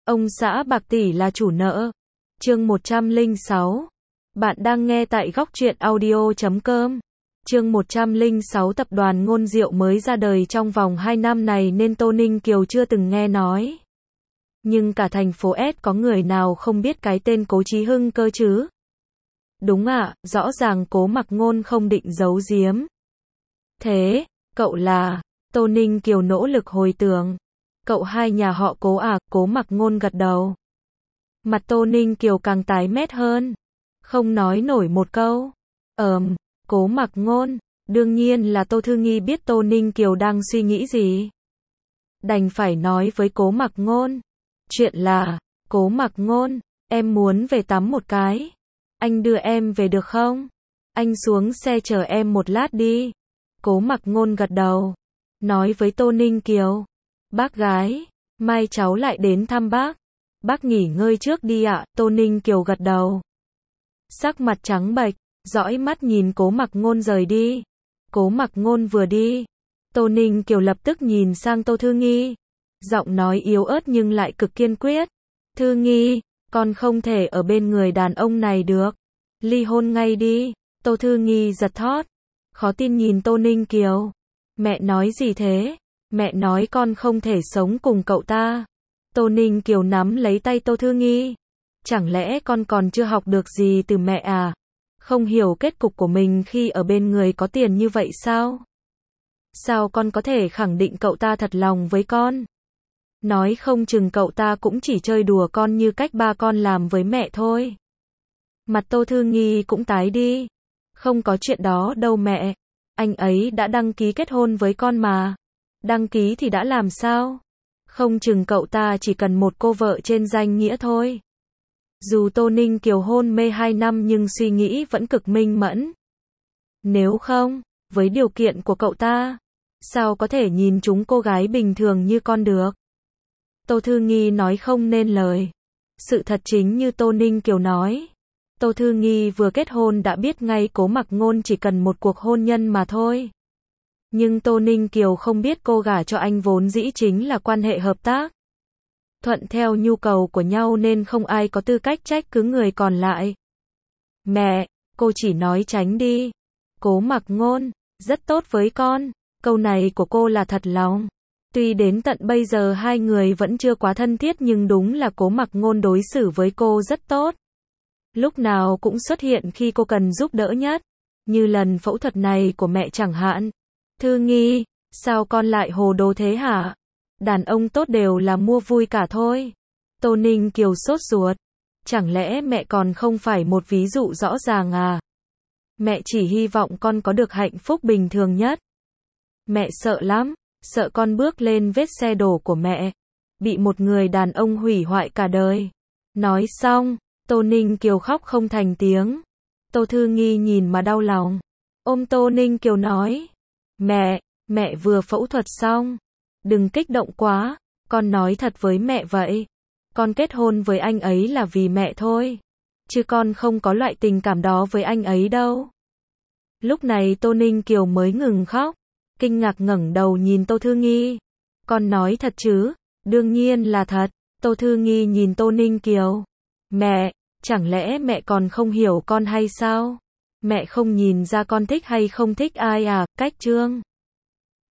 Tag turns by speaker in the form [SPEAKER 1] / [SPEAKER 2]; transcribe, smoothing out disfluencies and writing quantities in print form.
[SPEAKER 1] Ông xã bạc tỷ là chủ nợ. Chương 106. Bạn đang nghe tại góc truyện audio.com. Chương 106. Tập đoàn Ngôn Diệu mới ra đời trong vòng 2 năm này nên Tô Ninh Kiều chưa từng nghe nói. Nhưng cả thành phố S có người nào không biết cái tên Cố Chí Hưng cơ chứ? Đúng ạ, rõ ràng Cố Mặc Ngôn không định giấu giếm. Thế, cậu là? Tô Ninh Kiều nỗ lực hồi tưởng. Cậu hai nhà họ Cố à? Cố Mặc Ngôn gật đầu. Mặt Tô Ninh Kiều càng tái mét hơn. Không nói nổi một câu. Cố Mặc Ngôn. Đương nhiên là Tô Thư Nghi biết Tô Ninh Kiều đang suy nghĩ gì. Đành phải nói với Cố Mặc Ngôn. Chuyện là, Cố Mặc Ngôn, em muốn về tắm một cái. Anh đưa em về được không? Anh xuống xe chờ em một lát đi. Cố Mặc Ngôn gật đầu. Nói với Tô Ninh Kiều. Bác gái, mai cháu lại đến thăm bác. Bác nghỉ ngơi trước đi ạ. Tô Ninh Kiều gật đầu. Sắc mặt trắng bệch, dõi mắt nhìn Cố Mặc Ngôn rời đi. Cố Mặc Ngôn vừa đi, Tô Ninh Kiều lập tức nhìn sang Tô Thư Nghi. Giọng nói yếu ớt nhưng lại cực kiên quyết. Thư Nghi, con không thể ở bên người đàn ông này được. Ly hôn ngay đi. Tô Thư Nghi giật thót. Khó tin nhìn Tô Ninh Kiều. Mẹ nói gì thế? Mẹ nói con không thể sống cùng cậu ta. Tô Ninh Kiều nắm lấy tay Tô Thư Nghi. Chẳng lẽ con còn chưa học được gì từ mẹ à? Không hiểu kết cục của mình khi ở bên người có tiền như vậy sao? Sao con có thể khẳng định cậu ta thật lòng với con? Nói không chừng cậu ta cũng chỉ chơi đùa con như cách ba con làm với mẹ thôi. Mặt Tô Thư Nghi cũng tái đi. Không có chuyện đó đâu mẹ. Anh ấy đã đăng ký kết hôn với con mà. Đăng ký thì đã làm sao? Không chừng cậu ta chỉ cần một cô vợ trên danh nghĩa thôi. Dù Tô Ninh Kiều hôn mê 2 năm nhưng suy nghĩ vẫn cực minh mẫn. Nếu không, với điều kiện của cậu ta, sao có thể nhìn chúng cô gái bình thường như con được? Tô Thư Nghi nói không nên lời. Sự thật chính như Tô Ninh Kiều nói. Tô Thư Nghi vừa kết hôn đã biết ngay Cố Mặc Ngôn chỉ cần một cuộc hôn nhân mà thôi. Nhưng Tô Ninh Kiều không biết cô gả cho anh vốn dĩ chính là quan hệ hợp tác. Thuận theo nhu cầu của nhau nên không ai có tư cách trách cứ người còn lại. Mẹ, cô chỉ nói tránh đi. Cố Mặc Ngôn, rất tốt với con. Câu này của cô là thật lòng. Tuy đến tận bây giờ hai người vẫn chưa quá thân thiết nhưng đúng là Cố Mặc Ngôn đối xử với cô rất tốt. Lúc nào cũng xuất hiện khi cô cần giúp đỡ nhất. Như lần phẫu thuật này của mẹ chẳng hạn. Thư Nghi, sao con lại hồ đồ thế hả? Đàn ông tốt đều là mua vui cả thôi. Tô Ninh Kiều sốt ruột. Chẳng lẽ mẹ còn không phải một ví dụ rõ ràng à? Mẹ chỉ hy vọng con có được hạnh phúc bình thường nhất. Mẹ sợ lắm, sợ con bước lên vết xe đổ của mẹ. Bị một người đàn ông hủy hoại cả đời. Nói xong, Tô Ninh Kiều khóc không thành tiếng. Tô Thư Nghi nhìn mà đau lòng. Ôm Tô Ninh Kiều nói. Mẹ vừa phẫu thuật xong. Đừng kích động quá, con nói thật với mẹ vậy. Con kết hôn với anh ấy là vì mẹ thôi. Chứ con không có loại tình cảm đó với anh ấy đâu. Lúc này Tô Ninh Kiều mới ngừng khóc. Kinh ngạc ngẩng đầu nhìn Tô Thư Nghi. Con nói thật chứ? Đương nhiên là thật. Tô Thư Nghi nhìn Tô Ninh Kiều. Mẹ, chẳng lẽ mẹ còn không hiểu con hay sao? Mẹ không nhìn ra con thích hay không thích ai à? Cách Trương.